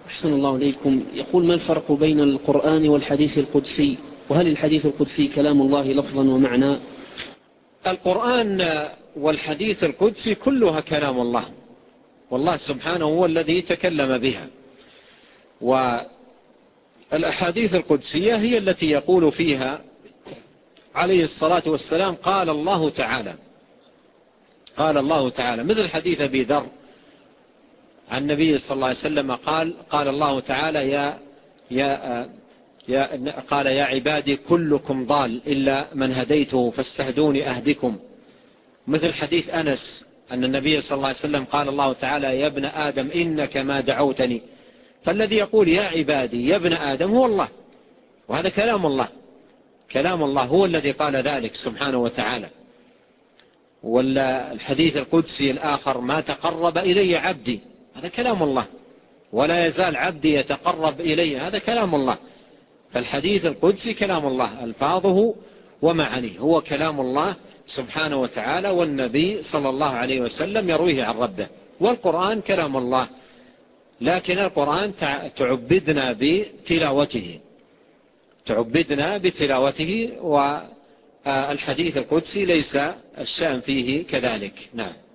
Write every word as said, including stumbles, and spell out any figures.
أحسن الله إليكم. يقول: ما الفرق بين القرآن والحديث القدسي؟ وهل الحديث القدسي كلام الله لفظا ومعنى؟ القرآن والحديث القدسي كلها كلام الله، والله سبحانه هو الذي تكلم بها. والأحاديث القدسية هي التي يقول فيها عليه الصلاة والسلام قال الله تعالى، قال الله تعالى، مثل حديث أبي ذر عن النبي صلى الله عليه وسلم قال قال الله تعالى يا يا يا قال يا عبادي كلكم ضال إلا من هديته فاستهدوني أهدكم. مثل حديث أنس أن النبي صلى الله عليه وسلم قال الله تعالى يا ابن آدم إنك ما دعوتني. فالذي يقول يا عبادي يا ابن آدم هو الله، وهذا كلام الله، كلام الله هو الذي قال ذلك سبحانه وتعالى. والحديث القدسي الآخر ما تقرب إلي عبدي، هذا كلام الله، ولا يزال عبدي يتقرب إلي، هذا كلام الله. فالحديث القدسي كلام الله ألفاظه ومعانيه، هو كلام الله سبحانه وتعالى، والنبي صلى الله عليه وسلم يرويه عن ربه. والقرآن كلام الله، لكن القرآن تعبدنا بتلاوته، تعبدنا بتلاوته، والحديث القدسي ليس الشأن فيه كذلك. نعم.